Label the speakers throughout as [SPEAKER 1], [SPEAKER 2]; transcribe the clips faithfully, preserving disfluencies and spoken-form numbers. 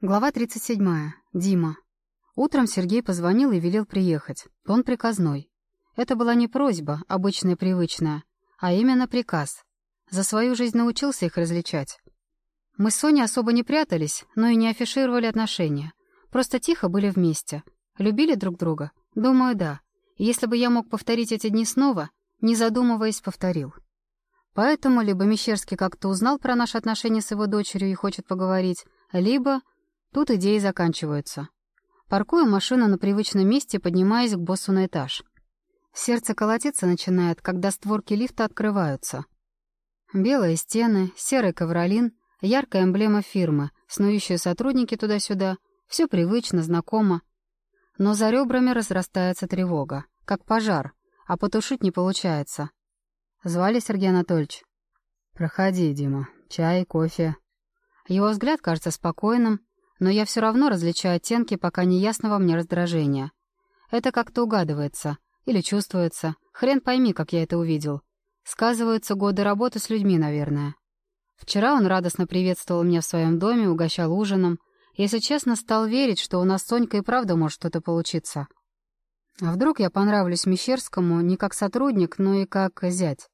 [SPEAKER 1] Глава тридцать седьмая. Дима. Утром Сергей позвонил и велел приехать. Он приказной. Это была не просьба, обычная привычная, а именно приказ. За свою жизнь научился их различать. Мы с Соней особо не прятались, но и не афишировали отношения. Просто тихо были вместе. Любили друг друга? Думаю, да. И если бы я мог повторить эти дни снова, не задумываясь, повторил. Поэтому либо Мещерский как-то узнал про наши отношения с его дочерью и хочет поговорить, либо... Тут идеи заканчиваются. Паркую машину на привычном месте, поднимаясь к боссу на этаж. Сердце колотиться начинает, когда створки лифта открываются. Белые стены, серый ковролин, яркая эмблема фирмы, снующие сотрудники туда-сюда. Все привычно, знакомо. Но за ребрами разрастается тревога, как пожар, а потушить не получается. Звали Сергей Анатольевич? «Проходи, Дима. Чай, кофе». Его взгляд кажется спокойным, но я все равно различаю оттенки пока неясного мне раздражения. Это как-то угадывается или чувствуется. Хрен пойми, как я это увидел. Сказываются годы работы с людьми, наверное. Вчера он радостно приветствовал меня в своем доме, угощал ужином. Если честно, стал верить, что у нас с Сонькой и правда может что-то получиться. А вдруг я понравлюсь Мещерскому не как сотрудник, но и как зять?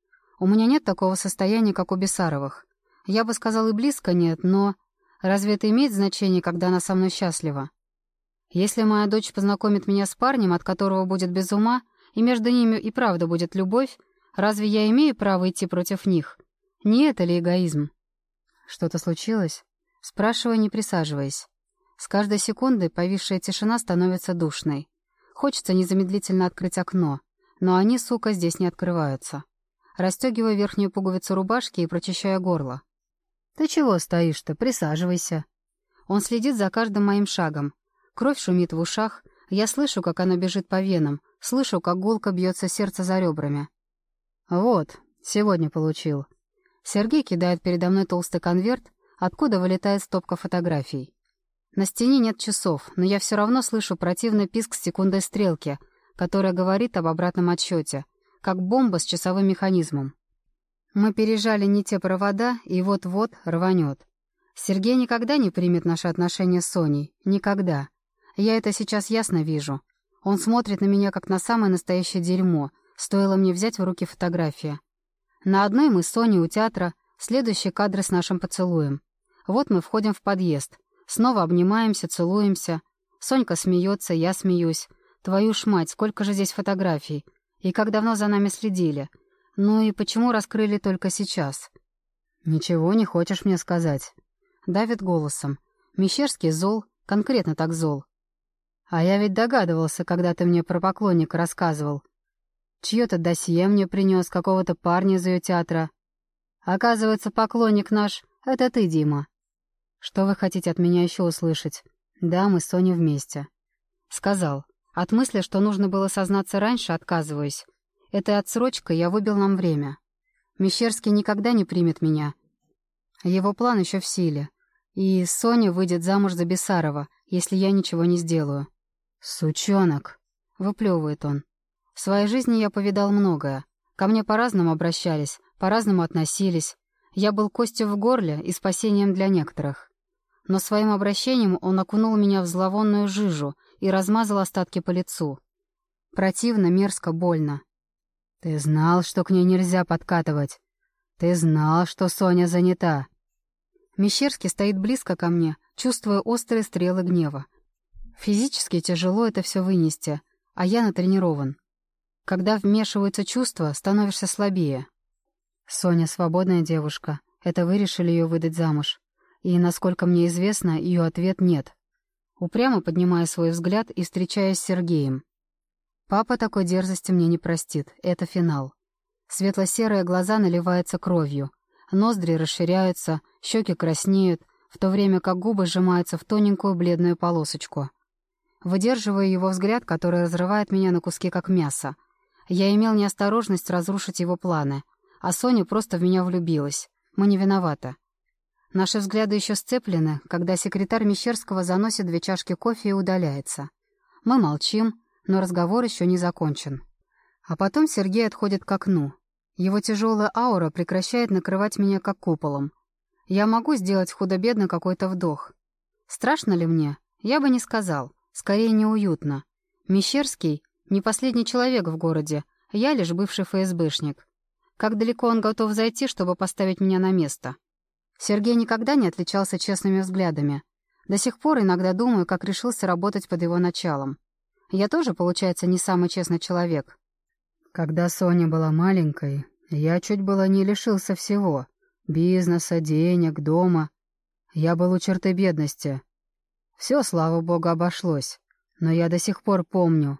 [SPEAKER 1] У меня нет такого состояния, как у Бесаровых. Я бы сказал, и близко нет, но... Разве это имеет значение, когда она со мной счастлива? Если моя дочь познакомит меня с парнем, от которого будет без ума, и между ними и правда будет любовь, разве я имею право идти против них? Не это ли эгоизм? Что-то случилось? Спрашиваю, не присаживаясь. С каждой секундой повисшая тишина становится душной. Хочется незамедлительно открыть окно, но они, сука, здесь не открываются. Расстегиваю верхнюю пуговицу рубашки и прочищаю горло. «Ты чего стоишь-то? Присаживайся». Он следит за каждым моим шагом. Кровь шумит в ушах, я слышу, как она бежит по венам, слышу, как гулко бьется сердце за ребрами. «Вот, сегодня получил». Сергей кидает передо мной толстый конверт, откуда вылетает стопка фотографий. На стене нет часов, но я все равно слышу противный писк секундной стрелки, которая говорит об обратном отсчете, как бомба с часовым механизмом. Мы пережали не те провода, и вот-вот рванет. Сергей никогда не примет наши отношения с Соней. Никогда. Я это сейчас ясно вижу. Он смотрит на меня, как на самое настоящее дерьмо. Стоило мне взять в руки фотографии. На одной мы с Соней у театра, следующие кадры с нашим поцелуем. Вот мы входим в подъезд. Снова обнимаемся, целуемся. Сонька смеется, я смеюсь. Твою ж мать, сколько же здесь фотографий. И как давно за нами следили. Ну и почему раскрыли только сейчас? «Ничего не хочешь мне сказать?» Давит голосом. Мещерский зол, конкретно так зол. «А я ведь догадывался, когда ты мне про поклонника рассказывал. Чье-то досье мне принес, какого-то парня из ее театра. Оказывается, поклонник наш — это ты, Дима. Что вы хотите от меня еще услышать? Да, мы с Соней вместе». Сказал. От мысли, что нужно было сознаться раньше, отказываюсь. Этой отсрочкой я выбил нам время. Мещерский никогда не примет меня. Его план еще в силе. И Соня выйдет замуж за Бесарова, если я ничего не сделаю. «Сучонок!» — выплевывает он. В своей жизни я повидал многое. Ко мне по-разному обращались, по-разному относились. Я был костью в горле и спасением для некоторых. Но своим обращением он окунул меня в зловонную жижу и размазал остатки по лицу. Противно, мерзко, больно. «Ты знал, что к ней нельзя подкатывать. Ты знал, что Соня занята». Мещерский стоит близко ко мне, чувствуя острые стрелы гнева. Физически тяжело это все вынести, а я натренирован. Когда вмешиваются чувства, становишься слабее. Соня свободная девушка. Это вы решили ее выдать замуж. И, насколько мне известно, ее ответ нет. Упрямо поднимаю свой взгляд и встречаюсь с Сергеем. Папа такой дерзости мне не простит. Это финал. Светло-серые глаза наливаются кровью. Ноздри расширяются, щеки краснеют, в то время как губы сжимаются в тоненькую бледную полосочку. Выдерживаю его взгляд, который разрывает меня на куски, как мясо. Я имел неосторожность разрушить его планы, а Соня просто в меня влюбилась. Мы не виноваты. Наши взгляды еще сцеплены, когда секретарь Мещерского заносит две чашки кофе и удаляется. Мы молчим, но разговор еще не закончен. А потом Сергей отходит к окну. Его тяжелая аура прекращает накрывать меня как куполом. Я могу сделать худо-бедно какой-то вдох. Страшно ли мне? Я бы не сказал. Скорее, неуютно. Мещерский — не последний человек в городе, я лишь бывший ФСБшник. Как далеко он готов зайти, чтобы поставить меня на место? Сергей никогда не отличался честными взглядами. До сих пор иногда думаю, как решился работать под его началом. Я тоже, получается, не самый честный человек.
[SPEAKER 2] Когда Соня была маленькой, я чуть было не лишился всего. Бизнеса, денег, дома. Я был у черты бедности. Все, слава богу, обошлось. Но я до сих пор помню.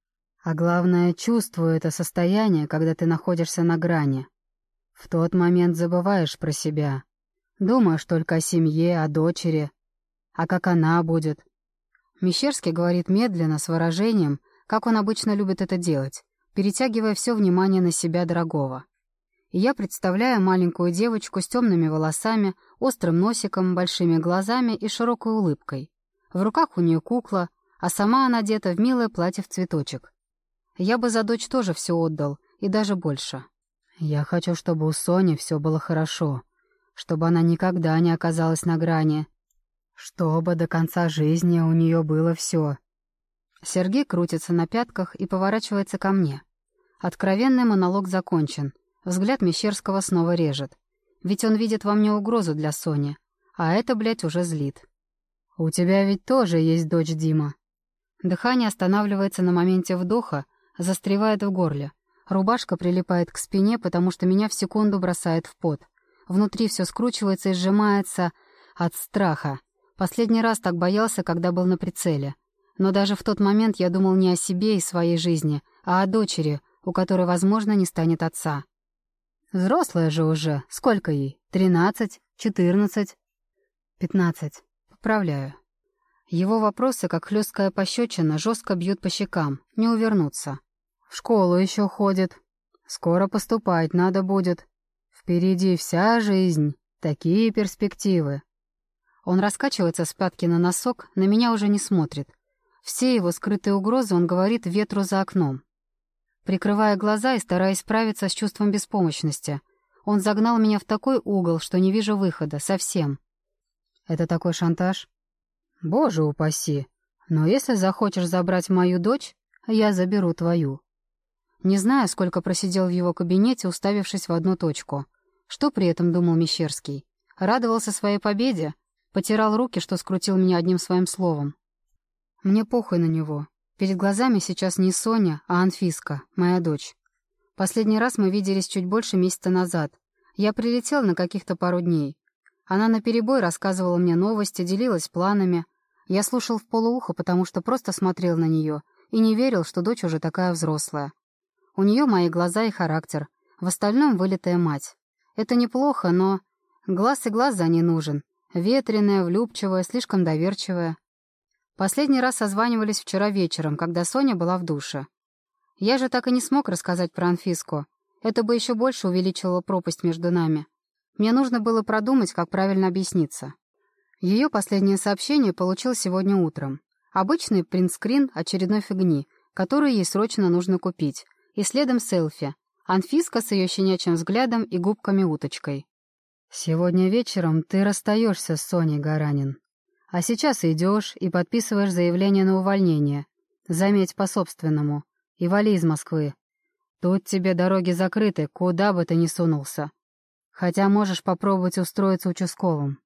[SPEAKER 2] А главное, чувствую это состояние, когда ты находишься на грани. В тот момент забываешь про себя. Думаешь только о семье, о дочери. А как она будет?
[SPEAKER 1] Мещерский говорит медленно, с выражением, как он обычно любит это делать, перетягивая все внимание на себя дорогого. И я представляю маленькую девочку с темными волосами, острым носиком, большими глазами и широкой улыбкой. В руках у нее кукла, а сама она одета в милое платье в цветочек. Я бы за дочь тоже все отдал, и даже больше.
[SPEAKER 2] Я хочу, чтобы у Сони все было хорошо, чтобы она никогда не оказалась на грани, чтобы до конца жизни у нее было все.
[SPEAKER 1] Сергей крутится на пятках и поворачивается ко мне. Откровенный монолог закончен. Взгляд Мещерского снова режет. Ведь он видит во мне угрозу для Сони, а это, блядь, уже злит.
[SPEAKER 2] «У тебя ведь тоже есть дочь, Дима».
[SPEAKER 1] Дыхание останавливается на моменте вдоха, застревает в горле. Рубашка прилипает к спине, потому что меня в секунду бросает в пот. Внутри все скручивается и сжимается от страха. Последний раз так боялся, когда был на прицеле. Но даже в тот момент я думал не о себе и своей жизни, а о дочери, у которой, возможно, не станет отца.
[SPEAKER 2] Взрослая же уже. Сколько ей? Тринадцать? Четырнадцать?
[SPEAKER 1] Пятнадцать. Поправляю. Его вопросы, как хлесткая пощечина, жестко бьют по щекам. Не увернуться.
[SPEAKER 2] В школу еще ходит. Скоро поступать надо будет. Впереди вся жизнь. Такие перспективы.
[SPEAKER 1] Он раскачивается с пятки на носок, на меня уже не смотрит. Все его скрытые угрозы он говорит ветру за окном. Прикрывая глаза и стараясь справиться с чувством беспомощности, он загнал меня в такой угол, что не вижу выхода, совсем.
[SPEAKER 2] Это такой шантаж? Боже упаси! Но если захочешь забрать мою дочь, я заберу твою.
[SPEAKER 1] Не знаю, сколько просидел в его кабинете, уставившись в одну точку. Что при этом думал Мещерский? Радовался своей победе? Потирал руки, что скрутил меня одним своим словом. Мне похуй на него. Перед глазами сейчас не Соня, а Анфиска, моя дочь. Последний раз мы виделись чуть больше месяца назад. Я прилетел на каких-то пару дней. Она наперебой рассказывала мне новости, делилась планами. Я слушал в полуухо, потому что просто смотрел на нее и не верил, что дочь уже такая взрослая. У нее мои глаза и характер, в остальном вылитая мать. Это неплохо, но глаз и глаз за ней нужен. Ветреная, влюбчивая, слишком доверчивая. Последний раз созванивались вчера вечером, когда Соня была в душе. Я же так и не смог рассказать про Анфиску. Это бы еще больше увеличило пропасть между нами. Мне нужно было продумать, как правильно объясниться. Ее последнее сообщение получил сегодня утром. Обычный принтскрин очередной фигни, которую ей срочно нужно купить. И следом селфи. Анфиска с ее щенячьим взглядом и губками-уточкой.
[SPEAKER 2] «Сегодня вечером ты расстаешься с Соней, Гаранин. А сейчас идешь и подписываешь заявление на увольнение. Заметь по-собственному. И вали из Москвы. Тут тебе дороги закрыты, куда бы ты ни сунулся. Хотя можешь попробовать устроиться участковым.